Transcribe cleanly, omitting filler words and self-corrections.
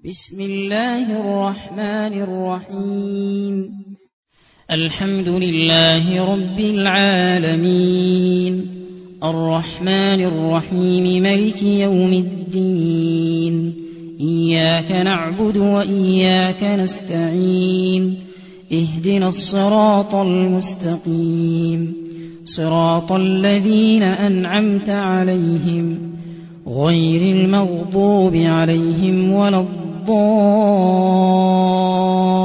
بسم الله الرحمن الرحيم. الحمد لله رب العالمين، الرحمن الرحيم، مالك يوم الدين، إياك نعبد وإياك نستعين، اهدنا الصراط المستقيم، صراط الذين أنعمت عليهم غير المغضوب عليهم ولا الضالين.